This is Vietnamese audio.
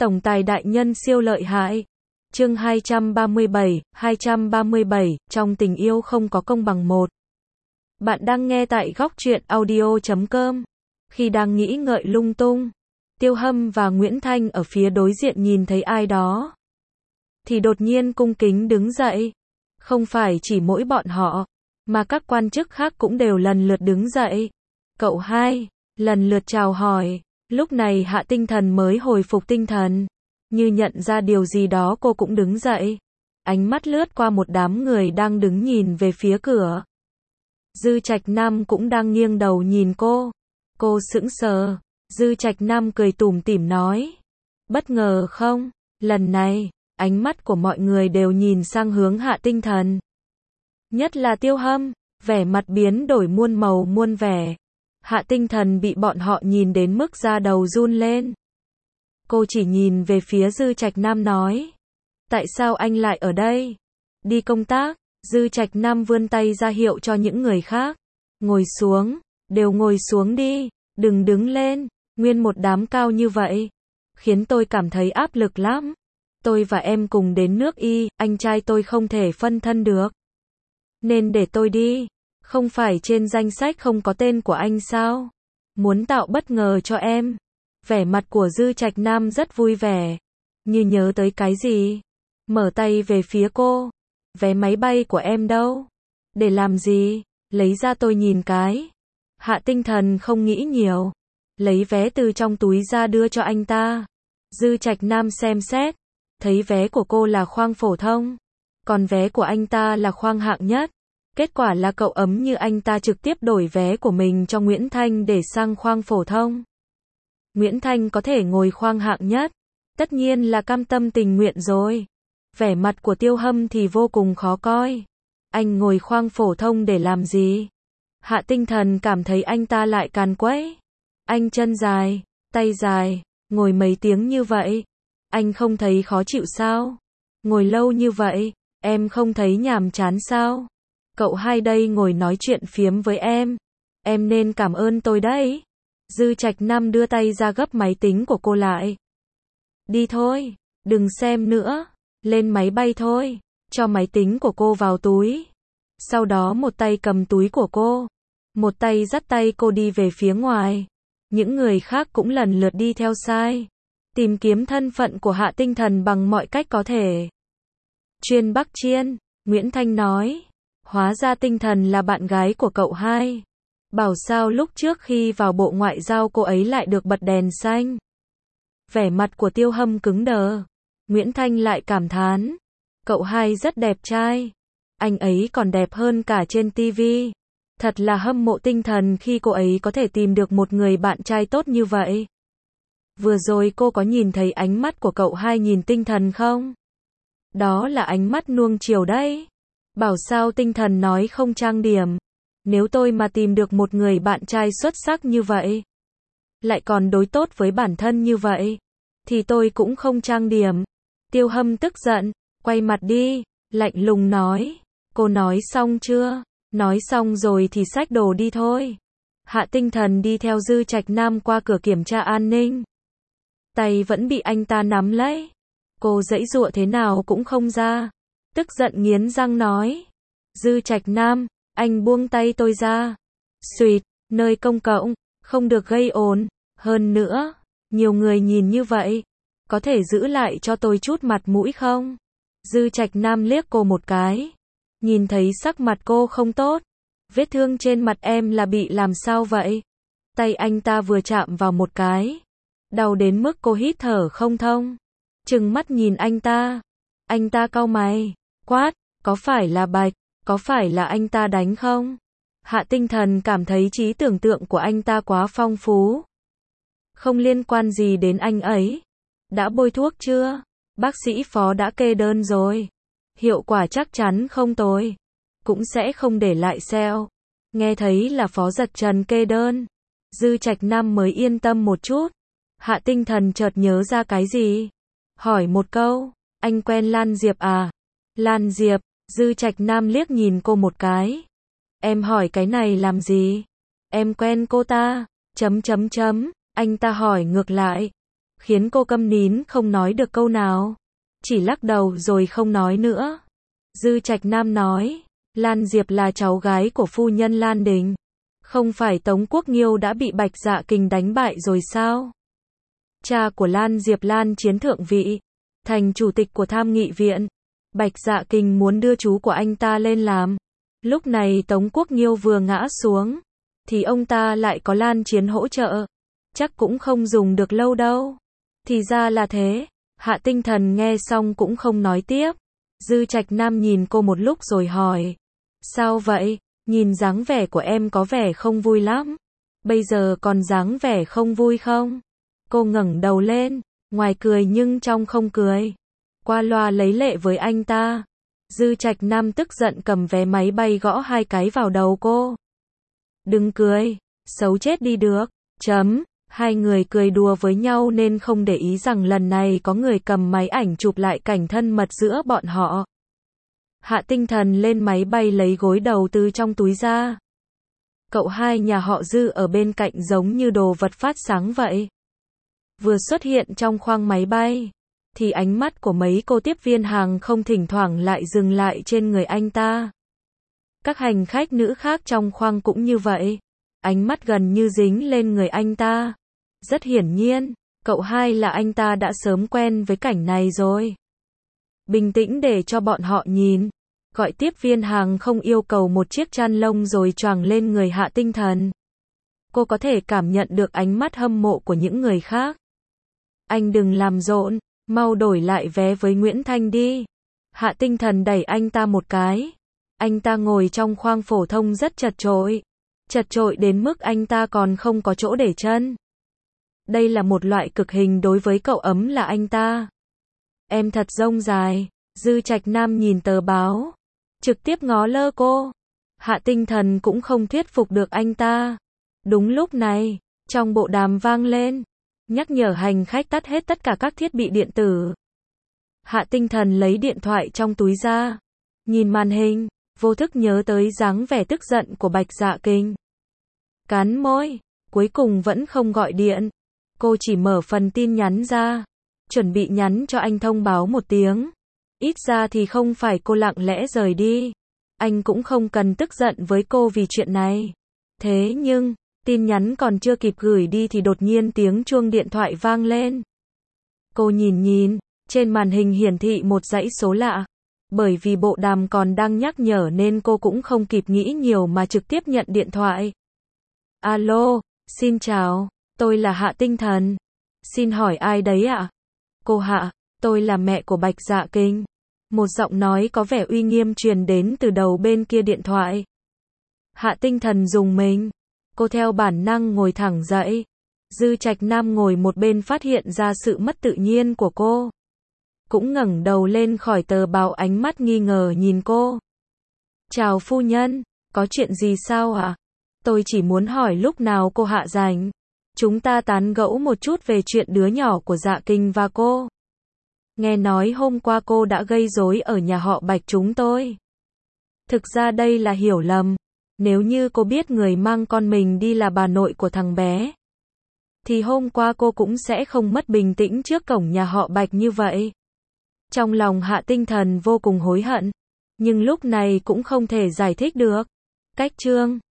Tổng tài đại nhân siêu lợi hại. Chương 237, trong tình yêu không có công bằng một. Bạn đang nghe tại góc truyện audio.com. Khi đang nghĩ ngợi lung tung, Tiêu Hâm và Nguyễn Thanh ở phía đối diện nhìn thấy ai đó, thì đột nhiên cung kính đứng dậy. Không phải chỉ mỗi bọn họ, mà các quan chức khác cũng đều lần lượt đứng dậy. Cậu hai, lần lượt chào hỏi. Lúc này Hạ Tinh Thần mới hồi phục tinh thần. Như nhận ra điều gì đó cô cũng đứng dậy. Ánh mắt lướt qua một đám người đang đứng nhìn về phía cửa. Dư Trạch Nam cũng đang nghiêng đầu nhìn cô. Cô sững sờ. Dư Trạch Nam cười tủm tỉm nói. Bất ngờ không? Lần này, ánh mắt của mọi người đều nhìn sang hướng Hạ Tinh Thần. Nhất là Tiêu Hâm, vẻ mặt biến đổi muôn màu muôn vẻ. Hạ Tinh Thần bị bọn họ nhìn đến mức da đầu run lên. Cô chỉ nhìn về phía Dư Trạch Nam nói. Tại sao anh lại ở đây? Đi công tác. Dư Trạch Nam vươn tay ra hiệu cho những người khác. Ngồi xuống, đều ngồi xuống đi, đừng đứng lên, nguyên một đám cao như vậy. Khiến tôi cảm thấy áp lực lắm. Tôi và em cùng đến nước Y, anh trai tôi không thể phân thân được. Nên để tôi đi. Không phải trên danh sách không có tên của anh sao? Muốn tạo bất ngờ cho em. Vẻ mặt của Dư Trạch Nam rất vui vẻ. Như nhớ tới cái gì. Mở tay về phía cô. Vé máy bay của em đâu? Để làm gì? Lấy ra tôi nhìn cái. Hạ Tinh Thần không nghĩ nhiều. Lấy vé từ trong túi ra đưa cho anh ta. Dư Trạch Nam xem xét. Thấy vé của cô là khoang phổ thông. Còn vé của anh ta là khoang hạng nhất. Kết quả là cậu ấm như anh ta trực tiếp đổi vé của mình cho Nguyễn Thanh để sang khoang phổ thông. Nguyễn Thanh có thể ngồi khoang hạng nhất. Tất nhiên là cam tâm tình nguyện rồi. Vẻ mặt của Tiêu Hâm thì vô cùng khó coi. Anh ngồi khoang phổ thông để làm gì? Hạ Tinh Thần cảm thấy anh ta lại càn quấy. Anh chân dài, tay dài, ngồi mấy tiếng như vậy. Anh không thấy khó chịu sao? Ngồi lâu như vậy, em không thấy nhàm chán sao? Cậu hai đây ngồi nói chuyện phiếm với em nên cảm ơn tôi đấy. Dư Trạch Nam đưa tay ra gấp máy tính của cô lại. Đi thôi, đừng xem nữa, lên máy bay thôi, cho máy tính của cô vào túi. Sau đó một tay cầm túi của cô, một tay dắt tay cô đi về phía ngoài. Những người khác cũng lần lượt đi theo sai, tìm kiếm thân phận của Hạ Tinh Thần bằng mọi cách có thể. Chuyên Bắc Chiên, Nguyễn Thanh nói. Hóa ra Tinh Thần là bạn gái của cậu hai. Bảo sao lúc trước khi vào Bộ Ngoại giao cô ấy lại được bật đèn xanh. Vẻ mặt của Tiêu Hâm cứng đờ. Nguyễn Thanh lại cảm thán. Cậu hai rất đẹp trai. Anh ấy còn đẹp hơn cả trên TV. Thật là hâm mộ Tinh Thần khi cô ấy có thể tìm được một người bạn trai tốt như vậy. Vừa rồi cô có nhìn thấy ánh mắt của cậu hai nhìn Tinh Thần không? Đó là ánh mắt nuông chiều đấy. Bảo sao Tinh Thần nói không trang điểm. Nếu tôi mà tìm được một người bạn trai xuất sắc như vậy, lại còn đối tốt với bản thân như vậy, thì tôi cũng không trang điểm. Tiêu Hâm tức giận, quay mặt đi, lạnh lùng nói. Cô nói xong chưa? Nói xong rồi thì xách đồ đi thôi. Hạ Tinh Thần đi theo Dư Trạch Nam qua cửa kiểm tra an ninh. Tay vẫn bị anh ta nắm lấy. Cô giãy giụa thế nào cũng không ra. Tức giận nghiến răng nói. Dư Trạch Nam, anh buông tay tôi ra. Xuyệt, nơi công cộng, không được gây ồn. Hơn nữa, nhiều người nhìn như vậy. Có thể giữ lại cho tôi chút mặt mũi không? Dư Trạch Nam liếc cô một cái. Nhìn thấy sắc mặt cô không tốt. Vết thương trên mặt em là bị làm sao vậy? Tay anh ta vừa chạm vào một cái. Đau đến mức cô hít thở không thông. Trừng mắt nhìn anh ta. Anh ta cau mày. Quát, có phải là Bạch, có phải là anh ta đánh không? Hạ Tinh Thần cảm thấy trí tưởng tượng của anh ta quá phong phú. Không liên quan gì đến anh ấy. Đã bôi thuốc chưa? Bác sĩ phó đã kê đơn rồi. Hiệu quả chắc chắn không tồi. Cũng sẽ không để lại sẹo. Nghe thấy là Phó Giật Trần kê đơn. Dư Trạch Nam mới yên tâm một chút. Hạ Tinh Thần chợt nhớ ra cái gì? Hỏi một câu, anh quen Lan Diệp à? Lan Diệp, Dư Trạch Nam liếc nhìn cô một cái. Em hỏi cái này làm gì? Em quen cô ta? Anh ta hỏi ngược lại. khiến cô câm nín không nói được câu nào. Chỉ lắc đầu rồi không nói nữa. Dư Trạch Nam nói, Lan Diệp là cháu gái của phu nhân Lan Đình. Không phải Tống Quốc Nghiêu đã bị Bạch Dạ Kình đánh bại rồi sao? Cha của Lan Diệp Lan Chiến thượng vị, thành chủ tịch của Tham nghị viện. Bạch Dạ Kình muốn đưa chú của anh ta lên làm. Lúc này Tống Quốc Nghiêu vừa ngã xuống, thì ông ta lại có Lan Chiến hỗ trợ. Chắc cũng không dùng được lâu đâu. Thì ra là thế. Hạ Tinh Thần nghe xong cũng không nói tiếp. Dư Trạch Nam nhìn cô một lúc rồi hỏi. Sao vậy? Nhìn dáng vẻ của em có vẻ không vui lắm. Bây giờ còn dáng vẻ không vui không? Cô ngẩng đầu lên, ngoài cười nhưng trong không cười. Qua loa lấy lệ với anh ta. Dư Trạch Nam tức giận cầm vé máy bay gõ 2 cái vào đầu cô. Đừng cười, xấu chết đi được. Hai người cười đùa với nhau nên không để ý rằng lần này có người cầm máy ảnh chụp lại cảnh thân mật giữa bọn họ. Hạ Tinh Thần lên máy bay lấy gối đầu từ trong túi ra. Cậu hai nhà họ Dư ở bên cạnh giống như đồ vật phát sáng vậy. Vừa xuất hiện trong khoang máy bay, thì ánh mắt của mấy cô tiếp viên hàng không thỉnh thoảng lại dừng lại trên người anh ta. Các hành khách nữ khác trong khoang cũng như vậy. Ánh mắt gần như dính lên người anh ta. Rất hiển nhiên, cậu hai là anh ta đã sớm quen với cảnh này rồi. Bình tĩnh để cho bọn họ nhìn. Gọi tiếp viên hàng không yêu cầu một chiếc chăn lông rồi choàng lên người Hạ Tinh Thần. Cô có thể cảm nhận được ánh mắt hâm mộ của những người khác. Anh đừng làm rộn, mau đổi lại vé với Nguyễn Thanh đi. Hạ Tinh Thần đẩy anh ta một cái. Anh ta ngồi trong khoang phổ thông rất chật chội. Chật chội đến mức anh ta còn không có chỗ để chân. Đây là một loại cực hình đối với cậu ấm là anh ta. Em thật rông dài. Dư Trạch Nam nhìn tờ báo, trực tiếp ngó lơ cô. Hạ Tinh Thần cũng không thuyết phục được anh ta. Đúng lúc này, trong bộ đàm vang lên, nhắc nhở hành khách tắt hết tất cả các thiết bị điện tử. Hạ Tinh Thần lấy điện thoại trong túi ra, nhìn màn hình, vô thức nhớ tới dáng vẻ tức giận của Bạch Dạ Kình. Cắn môi, cuối cùng vẫn không gọi điện. Cô chỉ mở phần tin nhắn ra, chuẩn bị nhắn cho anh thông báo một tiếng. Ít ra thì không phải cô lặng lẽ rời đi. Anh cũng không cần tức giận với cô vì chuyện này. Thế nhưng, tin nhắn còn chưa kịp gửi đi thì đột nhiên tiếng chuông điện thoại vang lên. Cô nhìn, trên màn hình hiển thị một dãy số lạ. Bởi vì bộ đàm còn đang nhắc nhở nên cô cũng không kịp nghĩ nhiều mà trực tiếp nhận điện thoại. Alo, xin chào, tôi là Hạ Tinh Thần. Xin hỏi ai đấy ạ? Cô Hạ, tôi là mẹ của Bạch Dạ Kình. Một giọng nói có vẻ uy nghiêm truyền đến từ đầu bên kia điện thoại. Hạ Tinh Thần rùng mình. Cô theo bản năng ngồi thẳng dậy. Dư Trạch Nam ngồi một bên phát hiện ra sự mất tự nhiên của cô. Cũng ngẩng đầu lên khỏi tờ báo, ánh mắt nghi ngờ nhìn cô. Chào phu nhân, có chuyện gì sao ạ? Tôi chỉ muốn hỏi lúc nào cô Hạ rảnh. Chúng ta tán gẫu một chút về chuyện đứa nhỏ của Dạ Kình và cô. Nghe nói hôm qua cô đã gây rối ở nhà họ Bạch chúng tôi. Thực ra đây là hiểu lầm. Nếu như cô biết người mang con mình đi là bà nội của thằng bé, thì hôm qua cô cũng sẽ không mất bình tĩnh trước cổng nhà họ Bạch như vậy. Trong lòng Hạ Tinh Thần vô cùng hối hận. Nhưng lúc này cũng không thể giải thích được. Cách chương